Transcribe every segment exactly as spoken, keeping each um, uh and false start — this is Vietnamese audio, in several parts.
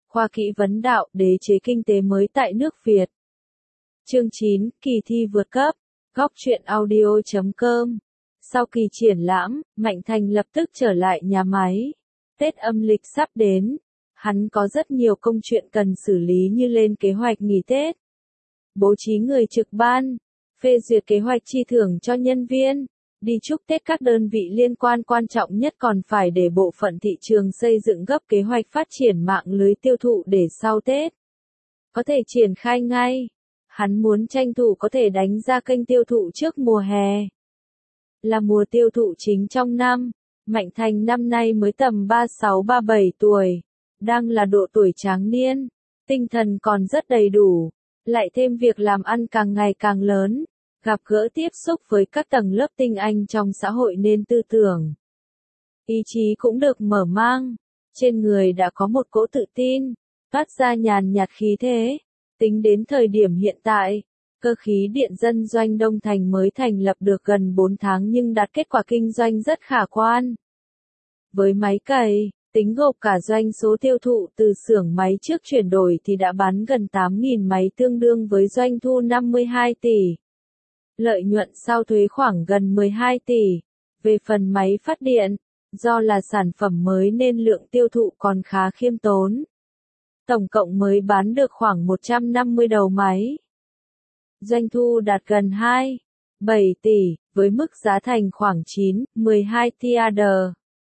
Khoa kỹ vấn đạo, đế chế kinh tế mới tại nước Việt. Chương chín, kỳ thi vượt cấp. Góc truyện audio chấm com. Sau kỳ triển lãm, Mạnh Thành lập tức trở lại nhà máy. Tết âm lịch sắp đến. Hắn có rất nhiều công chuyện cần xử lý như lên kế hoạch nghỉ Tết, bố trí người trực ban, phê duyệt kế hoạch chi thưởng cho nhân viên, đi chúc Tết các đơn vị liên quan. Quan trọng nhất còn phải để bộ phận thị trường xây dựng gấp kế hoạch phát triển mạng lưới tiêu thụ để sau Tết có thể triển khai ngay. Hắn muốn tranh thủ có thể đánh ra kênh tiêu thụ trước mùa hè, là mùa tiêu thụ chính trong năm. Mạnh Thành năm nay mới tầm ba mươi sáu ba mươi bảy tuổi, đang là độ tuổi tráng niên, tinh thần còn rất đầy đủ, lại thêm việc làm ăn càng ngày càng lớn, gặp gỡ tiếp xúc với các tầng lớp tinh anh trong xã hội nên tư tưởng, ý chí cũng được mở mang, trên người đã có một cỗ tự tin, toát ra nhàn nhạt khí thế. Tính đến thời điểm hiện tại, Cơ khí điện dân doanh Đông Thành mới thành lập được gần bốn tháng nhưng đạt kết quả kinh doanh rất khả quan. Với máy cày, tính gộp cả doanh số tiêu thụ từ xưởng máy trước chuyển đổi thì đã bán gần tám nghìn máy, tương đương với doanh thu năm mươi hai tỷ. Lợi nhuận sau thuế khoảng gần mười hai tỷ. Về phần máy phát điện, do là sản phẩm mới nên lượng tiêu thụ còn khá khiêm tốn. Tổng cộng mới bán được khoảng một trăm năm mươi đầu máy. Doanh thu đạt gần hai phẩy bảy tỷ, với mức giá thành khoảng chín phẩy mười hai tỷ đồng.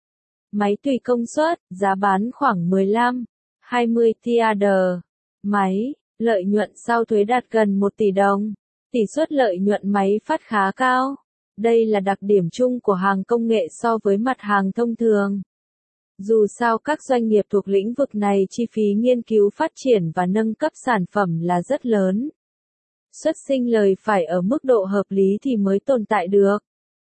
Máy tùy công suất, giá bán khoảng mười lăm phẩy hai mươi tỷ đồng. Máy, lợi nhuận sau thuế đạt gần một tỷ đồng. Tỷ suất lợi nhuận máy phát khá cao. Đây là đặc điểm chung của hàng công nghệ so với mặt hàng thông thường. Dù sao các doanh nghiệp thuộc lĩnh vực này chi phí nghiên cứu phát triển và nâng cấp sản phẩm là rất lớn. Xuất sinh lời phải ở mức độ hợp lý thì mới tồn tại được.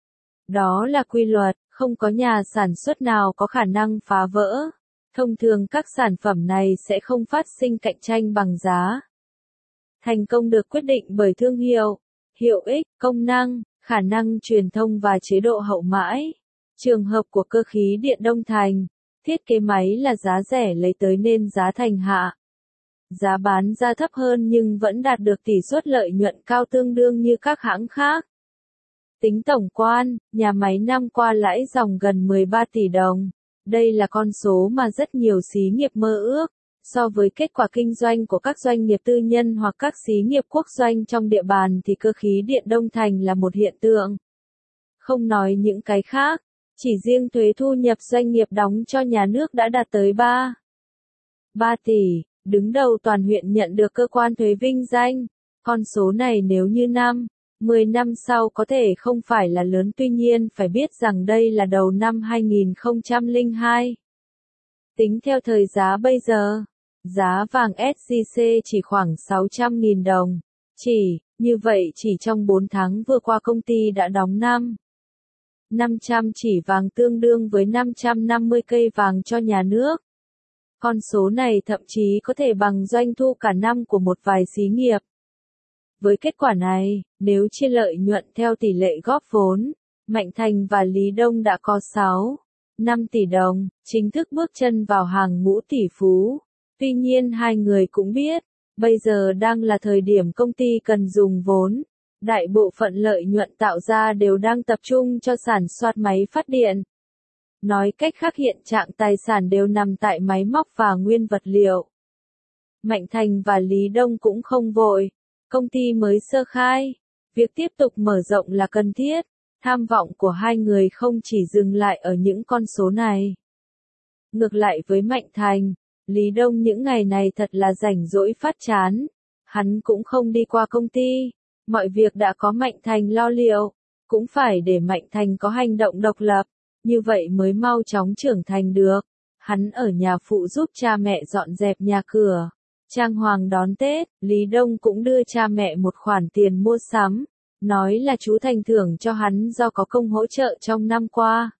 Đó là quy luật, không có nhà sản xuất nào có khả năng phá vỡ. Thông thường các sản phẩm này sẽ không phát sinh cạnh tranh bằng giá. Thành công được quyết định bởi thương hiệu, hiệu ích, công năng, khả năng truyền thông và chế độ hậu mãi. Trường hợp của Cơ khí điện Đông Thành, thiết kế máy là giá rẻ lấy tới nên giá thành hạ. Giá bán ra thấp hơn nhưng vẫn đạt được tỷ suất lợi nhuận cao tương đương như các hãng khác. Tính tổng quan, nhà máy năm qua lãi dòng gần mười ba tỷ đồng. Đây là con số mà rất nhiều xí nghiệp mơ ước. So với kết quả kinh doanh của các doanh nghiệp tư nhân hoặc các xí nghiệp quốc doanh trong địa bàn thì Cơ khí điện Đông Thành là một hiện tượng. Không nói những cái khác, chỉ riêng thuế thu nhập doanh nghiệp đóng cho nhà nước đã đạt tới ba phẩy ba tỷ, đứng đầu toàn huyện nhận được cơ quan thuế vinh danh. Con số này nếu như năm, mười năm sau có thể không phải là lớn, tuy nhiên phải biết rằng đây là đầu năm hai nghìn không trăm lẻ hai. Tính theo thời giá bây giờ, giá vàng ét gi xê chỉ khoảng sáu trăm nghìn đồng. Chỉ, như vậy chỉ trong bốn tháng vừa qua công ty đã đóng năm năm trăm chỉ vàng, tương đương với năm trăm năm mươi cây vàng cho nhà nước. Con số này thậm chí có thể bằng doanh thu cả năm của một vài xí nghiệp. Với kết quả này, nếu chia lợi nhuận theo tỷ lệ góp vốn, Mạnh Thành và Lý Đông đã có sáu phẩy năm tỷ đồng, chính thức bước chân vào hàng ngũ tỷ phú. Tuy nhiên hai người cũng biết, bây giờ đang là thời điểm công ty cần dùng vốn. Đại bộ phận lợi nhuận tạo ra đều đang tập trung cho sản xuất máy phát điện. Nói cách khác, hiện trạng tài sản đều nằm tại máy móc và nguyên vật liệu. Mạnh Thành và Lý Đông cũng không vội. Công ty mới sơ khai. Việc tiếp tục mở rộng là cần thiết. Tham vọng của hai người không chỉ dừng lại ở những con số này. Ngược lại với Mạnh Thành, Lý Đông những ngày này thật là rảnh rỗi phát chán. Hắn cũng không đi qua công ty. Mọi việc đã có Mạnh Thành lo liệu. Cũng phải để Mạnh Thành có hành động độc lập. Như vậy mới mau chóng trưởng thành được. Hắn ở nhà phụ giúp cha mẹ dọn dẹp nhà cửa. Trang hoàng đón Tết, Lý Đông cũng đưa cha mẹ một khoản tiền mua sắm. Nói là chú Thành thưởng cho hắn do có công hỗ trợ trong năm qua.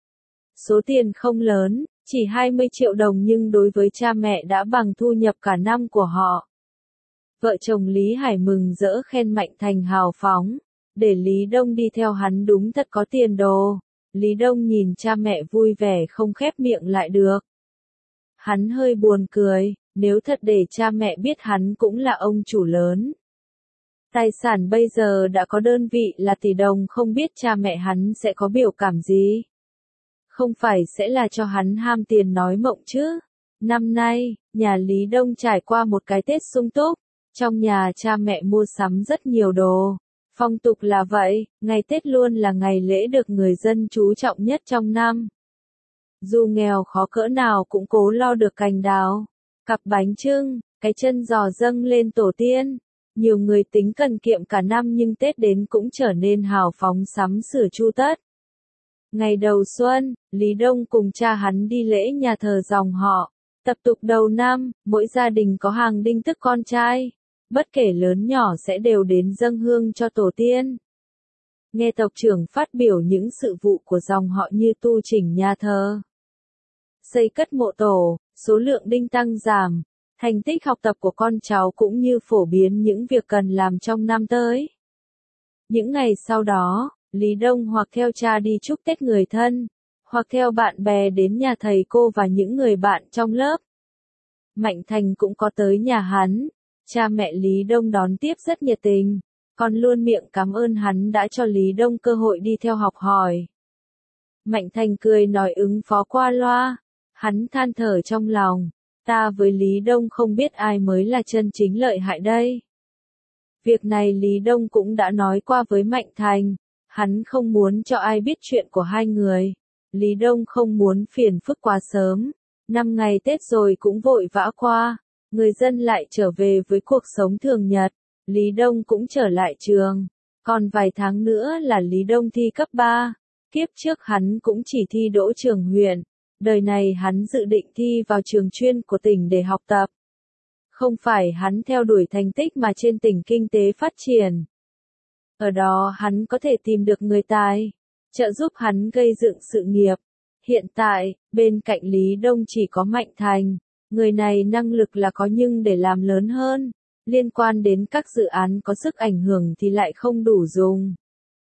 Số tiền không lớn, chỉ hai mươi triệu đồng nhưng đối với cha mẹ đã bằng thu nhập cả năm của họ. Vợ chồng Lý Hải mừng rỡ khen Mạnh Thành hào phóng. Để Lý Đông đi theo hắn đúng thật có tiền đồ. Lý Đông nhìn cha mẹ vui vẻ không khép miệng lại được. Hắn hơi buồn cười, nếu thật để cha mẹ biết hắn cũng là ông chủ lớn. Tài sản bây giờ đã có đơn vị là tỷ đồng, không biết cha mẹ hắn sẽ có biểu cảm gì. Không phải sẽ là cho hắn ham tiền nói mộng chứ. Năm nay, nhà Lý Đông trải qua một cái Tết sung túc. Trong nhà cha mẹ mua sắm rất nhiều đồ. Phong tục là vậy, ngày Tết luôn là ngày lễ được người dân chú trọng nhất trong năm. Dù nghèo khó cỡ nào cũng cố lo được cành đào, cặp bánh chưng, cái chân giò dâng lên tổ tiên. Nhiều người tính cần kiệm cả năm nhưng Tết đến cũng trở nên hào phóng sắm sửa chu tất. Ngày đầu xuân, Lý Đông cùng cha hắn đi lễ nhà thờ dòng họ. Tập tục đầu năm, mỗi gia đình có hàng đinh tức con trai. Bất kể lớn nhỏ sẽ đều đến dâng hương cho tổ tiên. Nghe tộc trưởng phát biểu những sự vụ của dòng họ như tu chỉnh nhà thờ, xây cất mộ tổ, số lượng đinh tăng giảm, thành tích học tập của con cháu cũng như phổ biến những việc cần làm trong năm tới. Những ngày sau đó, Lý Đông hoặc theo cha đi chúc Tết người thân, hoặc theo bạn bè đến nhà thầy cô và những người bạn trong lớp. Mạnh Thành cũng có tới nhà hắn. Cha mẹ Lý Đông đón tiếp rất nhiệt tình, còn luôn miệng cảm ơn hắn đã cho Lý Đông cơ hội đi theo học hỏi. Mạnh Thành cười nói ứng phó qua loa, hắn than thở trong lòng, ta với Lý Đông không biết ai mới là chân chính lợi hại đây. Việc này Lý Đông cũng đã nói qua với Mạnh Thành, hắn không muốn cho ai biết chuyện của hai người. Lý Đông không muốn phiền phức quá sớm, năm ngày Tết rồi cũng vội vã qua. Người dân lại trở về với cuộc sống thường nhật, Lý Đông cũng trở lại trường. Còn vài tháng nữa là Lý Đông thi cấp ba, kiếp trước hắn cũng chỉ thi đỗ trường huyện, đời này hắn dự định thi vào trường chuyên của tỉnh để học tập. Không phải hắn theo đuổi thành tích mà trên tỉnh kinh tế phát triển. Ở đó hắn có thể tìm được người tài, trợ giúp hắn gây dựng sự nghiệp. Hiện tại, bên cạnh Lý Đông chỉ có Mạnh Thành. Người này năng lực là có nhưng để làm lớn hơn, liên quan đến các dự án có sức ảnh hưởng thì lại không đủ dùng.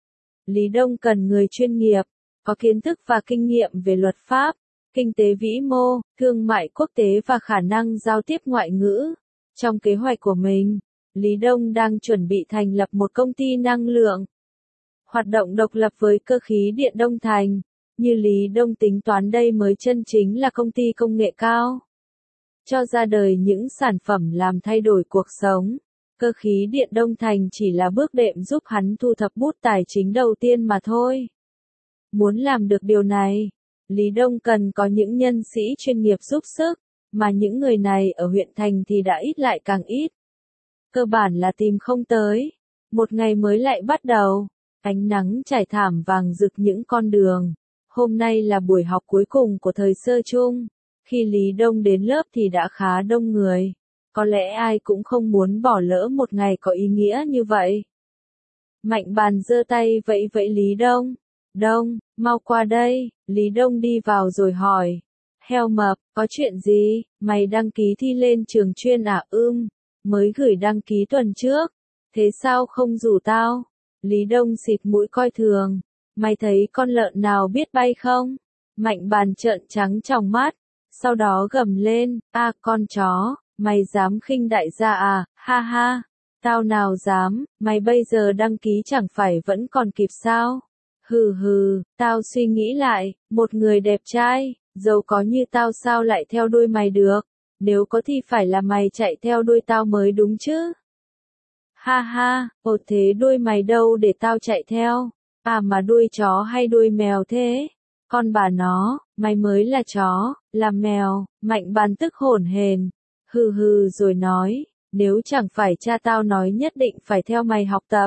Lý Đông cần người chuyên nghiệp, có kiến thức và kinh nghiệm về luật pháp, kinh tế vĩ mô, thương mại quốc tế và khả năng giao tiếp ngoại ngữ. Trong kế hoạch của mình, Lý Đông đang chuẩn bị thành lập một công ty năng lượng, hoạt động độc lập với cơ khí điện Đông Thành. Như Lý Đông tính toán đây mới chân chính là công ty công nghệ cao. Cho ra đời những sản phẩm làm thay đổi cuộc sống. Cơ khí điện Đông Thành chỉ là bước đệm giúp hắn thu thập bút tài chính đầu tiên mà thôi. Muốn làm được điều này, Lý Đông cần có những nhân sĩ chuyên nghiệp giúp sức, mà những người này ở huyện thành thì đã ít lại càng ít. Cơ bản là tìm không tới. Một ngày mới lại bắt đầu, ánh nắng trải thảm vàng rực những con đường. Hôm nay là buổi học cuối cùng của thời sơ chung. Khi Lý Đông đến lớp thì đã khá đông người. Có lẽ ai cũng không muốn bỏ lỡ một ngày có ý nghĩa như vậy. Mạnh Bàn giơ tay vẫy vẫy Lý Đông. Đông, mau qua đây. Lý Đông đi vào rồi hỏi. Heo mập, có chuyện gì? Mày đăng ký thi lên trường chuyên à? Ưm, mới gửi đăng ký tuần trước. Thế sao không rủ tao? Lý Đông xịt mũi coi thường. Mày thấy con lợn nào biết bay không? Mạnh Bàn trợn trắng tròng mắt. Sau đó gầm lên, a con chó, mày dám khinh đại gia à, ha ha, tao nào dám, mày bây giờ đăng ký chẳng phải vẫn còn kịp sao? Hừ hừ, tao suy nghĩ lại, một người đẹp trai, giàu có như tao sao lại theo đuôi mày được, nếu có thì phải là mày chạy theo đuôi tao mới đúng chứ. Ha ha, ồ thế đuôi mày đâu để tao chạy theo, à mà đuôi chó hay đuôi mèo thế? Con bà nó, mày mới là chó, là mèo. Mạnh Bàn tức hổn hển, hừ hừ rồi nói, nếu chẳng phải cha tao nói nhất định phải theo mày học tập.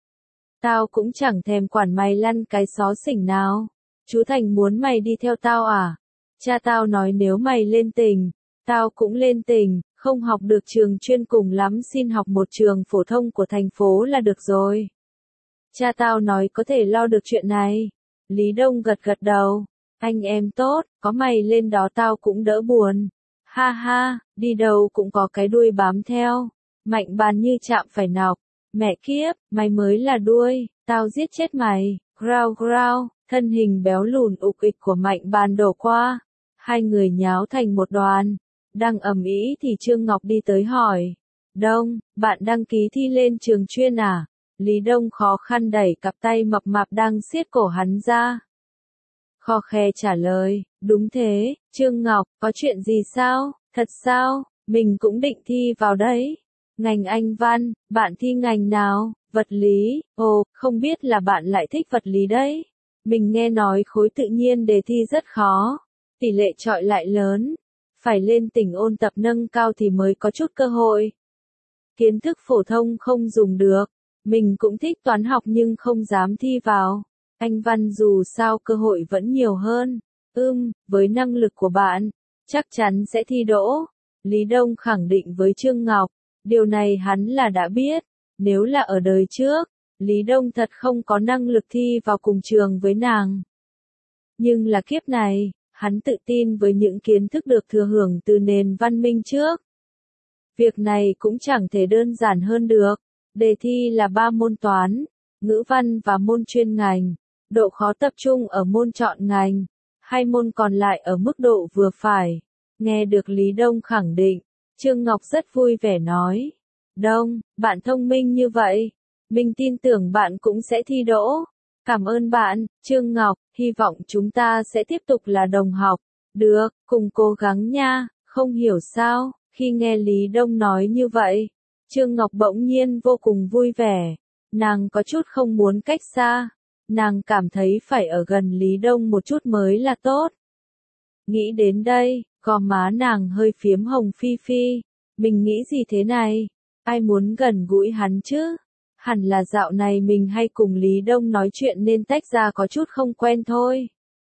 Tao cũng chẳng thèm quản mày lăn cái xó xỉnh nào. Chú Thành muốn mày đi theo tao à? Cha tao nói nếu mày lên tỉnh, tao cũng lên tỉnh, không học được trường chuyên cùng lắm xin học một trường phổ thông của thành phố là được rồi. Cha tao nói có thể lo được chuyện này. Lý Đông gật gật đầu, anh em tốt, có mày lên đó tao cũng đỡ buồn. Ha ha, đi đâu cũng có cái đuôi bám theo. Mạnh Bàn như chạm phải nọc. Mẹ kiếp, mày mới là đuôi, tao giết chết mày. Grao grao, thân hình béo lùn ục ịch của Mạnh Bàn đổ qua. Hai người nháo thành một đoàn. Đang ầm ĩ thì Trương Ngọc đi tới hỏi. Đông, bạn đăng ký thi lên trường chuyên à? Lý Đông khó khăn đẩy cặp tay mập mạp đang siết cổ hắn ra. Kho khe trả lời, đúng thế, Trương Ngọc, có chuyện gì sao? Thật sao? Mình cũng định thi vào đấy. Ngành Anh văn, bạn thi ngành nào? Vật lý, ồ, không biết là bạn lại thích vật lý đấy. Mình nghe nói khối tự nhiên đề thi rất khó, tỷ lệ chọi lại lớn. Phải lên tỉnh ôn tập nâng cao thì mới có chút cơ hội. Kiến thức phổ thông không dùng được. Mình cũng thích toán học nhưng không dám thi vào. Anh văn dù sao cơ hội vẫn nhiều hơn. Ưm, với năng lực của bạn, chắc chắn sẽ thi đỗ. Lý Đông khẳng định với Trương Ngọc. Điều này hắn là đã biết. Nếu là ở đời trước, Lý Đông thật không có năng lực thi vào cùng trường với nàng. Nhưng là kiếp này, hắn tự tin với những kiến thức được thừa hưởng từ nền văn minh trước. Việc này cũng chẳng thể đơn giản hơn được. Đề thi là ba môn toán, ngữ văn và môn chuyên ngành. Độ khó tập trung ở môn chọn ngành. Hai môn còn lại ở mức độ vừa phải. Nghe được Lý Đông khẳng định, Trương Ngọc rất vui vẻ nói. Đông, bạn thông minh như vậy. Mình tin tưởng bạn cũng sẽ thi đỗ. Cảm ơn bạn, Trương Ngọc, hy vọng chúng ta sẽ tiếp tục là đồng học. Được, cùng cố gắng nha, không hiểu sao, khi nghe Lý Đông nói như vậy, Trương Ngọc bỗng nhiên vô cùng vui vẻ. Nàng có chút không muốn cách xa. Nàng cảm thấy phải ở gần Lý Đông một chút mới là tốt. Nghĩ đến đây, gò má nàng hơi phiếm hồng phi phi. Mình nghĩ gì thế này? Ai muốn gần gũi hắn chứ? Hẳn là dạo này mình hay cùng Lý Đông nói chuyện nên tách ra có chút không quen thôi.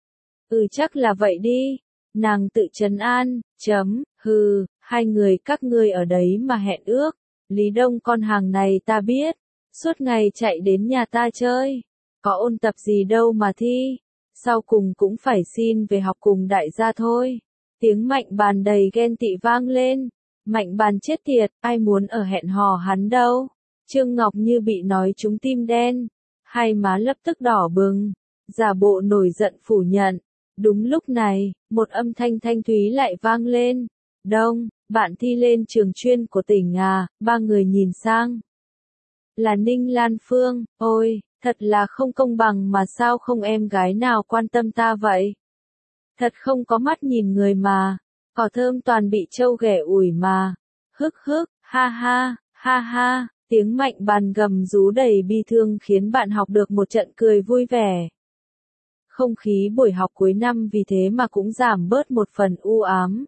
Ừ chắc là vậy đi. Nàng tự trấn an, chấm, hừ, hai người các ngươi ở đấy mà hẹn ước. Lý Đông con hàng này ta biết. Suốt ngày chạy đến nhà ta chơi. Có ôn tập gì đâu mà thi. Sau cùng cũng phải xin về học cùng đại gia thôi. Tiếng Mạnh Bàn đầy ghen tị vang lên. Mạnh Bàn chết tiệt, ai muốn ở hẹn hò hắn đâu. Trương Ngọc như bị nói trúng tim đen. Hai má lập tức đỏ bừng. Giả bộ nổi giận phủ nhận. Đúng lúc này, một âm thanh thanh thúy lại vang lên. Đông, bạn thi lên trường chuyên của tỉnh à? Ba người nhìn sang. Là Ninh Lan Phương, ôi, thật là không công bằng mà sao không em gái nào quan tâm ta vậy? Thật không có mắt nhìn người mà, cỏ thơm toàn bị trâu ghẻ ủi mà. Hức hức, ha ha, ha ha, tiếng Mạnh Bàn gầm rú đầy bi thương khiến bạn học được một trận cười vui vẻ. Không khí buổi học cuối năm vì thế mà cũng giảm bớt một phần u ám.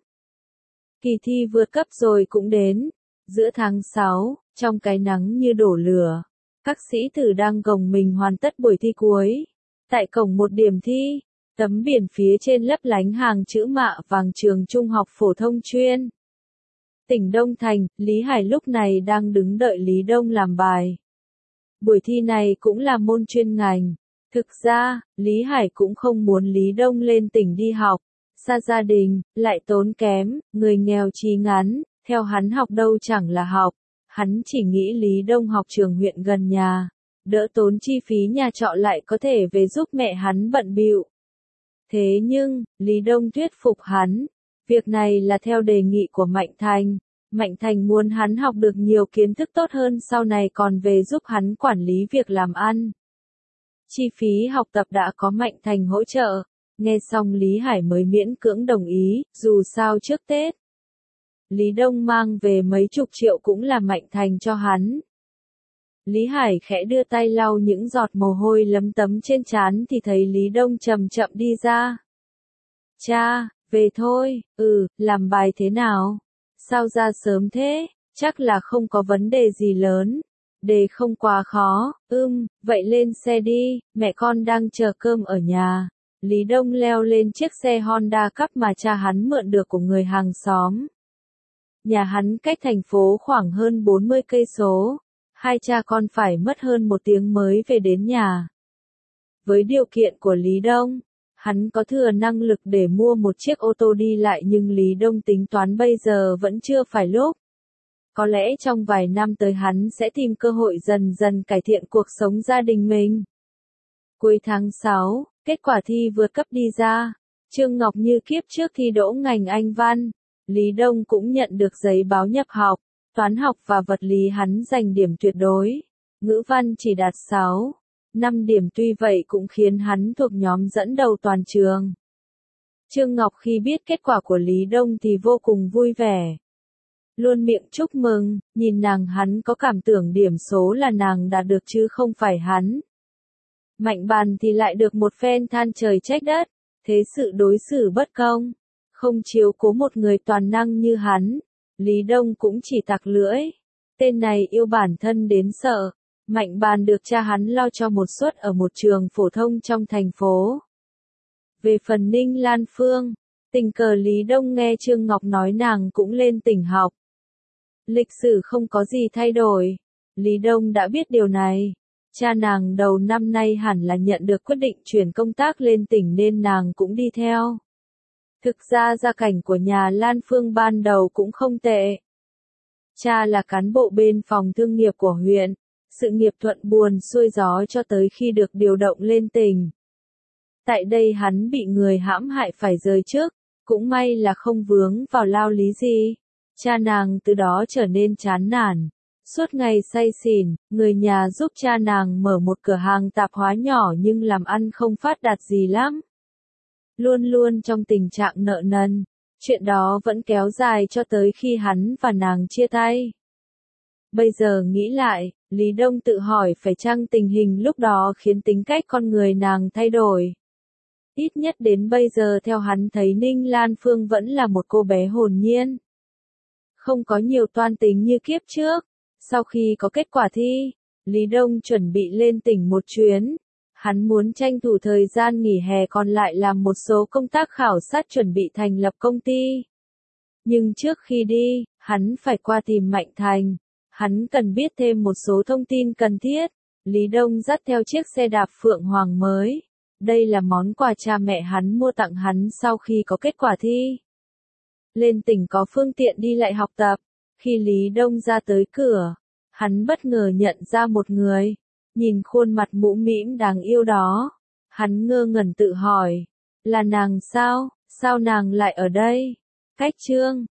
Kỳ thi vượt cấp rồi cũng đến. Giữa tháng sáu, trong cái nắng như đổ lửa, các sĩ tử đang gồng mình hoàn tất buổi thi cuối. Tại cổng một điểm thi, tấm biển phía trên lấp lánh hàng chữ mạ vàng trường trung học phổ thông chuyên. Tỉnh Đông Thành, Lý Hải lúc này đang đứng đợi Lý Đông làm bài. Buổi thi này cũng là môn chuyên ngành. Thực ra, Lý Hải cũng không muốn Lý Đông lên tỉnh đi học. Xa gia đình, lại tốn kém, người nghèo trí ngắn, theo hắn học đâu chẳng là học. Hắn chỉ nghĩ Lý Đông học trường huyện gần nhà, đỡ tốn chi phí nhà trọ lại có thể về giúp mẹ hắn bận bịu. Thế nhưng, Lý Đông thuyết phục hắn, việc này là theo đề nghị của Mạnh Thành. Mạnh Thành muốn hắn học được nhiều kiến thức tốt hơn sau này còn về giúp hắn quản lý việc làm ăn. Chi phí học tập đã có Mạnh Thành hỗ trợ. Nghe xong Lý Hải mới miễn cưỡng đồng ý, dù sao trước Tết. Lý Đông mang về mấy chục triệu cũng là Mạnh Thành cho hắn. Lý Hải khẽ đưa tay lau những giọt mồ hôi lấm tấm trên trán thì thấy Lý Đông chậm chậm đi ra. Cha, về thôi, ừ, làm bài thế nào? Sao ra sớm thế? Chắc là không có vấn đề gì lớn. Đề không quá khó, ưm, vậy lên xe đi, mẹ con đang chờ cơm ở nhà. Lý Đông leo lên chiếc xe Honda Cup mà cha hắn mượn được của người hàng xóm. Nhà hắn cách thành phố khoảng hơn bốn mươi cây số. Hai cha con phải mất hơn một tiếng mới về đến nhà. Với điều kiện của Lý Đông, hắn có thừa năng lực để mua một chiếc ô tô đi lại nhưng Lý Đông tính toán bây giờ vẫn chưa phải lúc. Có lẽ trong vài năm tới hắn sẽ tìm cơ hội dần dần cải thiện cuộc sống gia đình mình. Cuối tháng sáu, kết quả thi vượt cấp đi ra. Trương Ngọc như kiếp trước thi đỗ ngành Anh văn. Lý Đông cũng nhận được giấy báo nhập học, toán học và vật lý hắn giành điểm tuyệt đối, ngữ văn chỉ đạt sáu, năm điểm, tuy vậy cũng khiến hắn thuộc nhóm dẫn đầu toàn trường. Trương Ngọc khi biết kết quả của Lý Đông thì vô cùng vui vẻ. Luôn miệng chúc mừng, nhìn nàng hắn có cảm tưởng điểm số là nàng đạt được chứ không phải hắn. Mạnh Bàn thì lại được một phen than trời trách đất, thế sự đối xử bất công, không chiếu cố một người toàn năng như hắn. Lý Đông cũng chỉ tặc lưỡi, tên này yêu bản thân đến sợ. Mạnh Bàn được cha hắn lo cho một suất ở một trường phổ thông trong thành phố. Về phần Ninh Lan Phương, tình cờ Lý Đông nghe Trương Ngọc nói nàng cũng lên tỉnh học. Lịch sử không có gì thay đổi, Lý Đông đã biết điều này. Cha nàng đầu năm nay hẳn là nhận được quyết định chuyển công tác lên tỉnh nên nàng cũng đi theo. Thực ra gia cảnh của nhà Lan Phương ban đầu cũng không tệ. Cha là cán bộ bên phòng thương nghiệp của huyện, sự nghiệp thuận buồm xuôi gió cho tới khi được điều động lên tỉnh. Tại đây hắn bị người hãm hại phải rời chức, cũng may là không vướng vào lao lý gì. Cha nàng từ đó trở nên chán nản, suốt ngày say xỉn, người nhà giúp cha nàng mở một cửa hàng tạp hóa nhỏ nhưng làm ăn không phát đạt gì lắm. Luôn luôn trong tình trạng nợ nần, chuyện đó vẫn kéo dài cho tới khi hắn và nàng chia tay. Bây giờ nghĩ lại, Lý Đông tự hỏi phải chăng tình hình lúc đó khiến tính cách con người nàng thay đổi. Ít nhất đến bây giờ theo hắn thấy Ninh Lan Phương vẫn là một cô bé hồn nhiên. Không có nhiều toan tính như kiếp trước. Sau khi có kết quả thi, Lý Đông chuẩn bị lên tỉnh một chuyến. Hắn muốn tranh thủ thời gian nghỉ hè còn lại làm một số công tác khảo sát chuẩn bị thành lập công ty. Nhưng trước khi đi, hắn phải qua tìm Mạnh Thành. Hắn cần biết thêm một số thông tin cần thiết. Lý Đông dắt theo chiếc xe đạp Phượng Hoàng mới. Đây là món quà cha mẹ hắn mua tặng hắn sau khi có kết quả thi. Lên tỉnh có phương tiện đi lại học tập. Khi Lý Đông ra tới cửa, hắn bất ngờ nhận ra một người. Nhìn khuôn mặt mũm mĩm đáng yêu đó, hắn ngơ ngẩn tự hỏi, là nàng sao, sao nàng lại ở đây? Cách Trương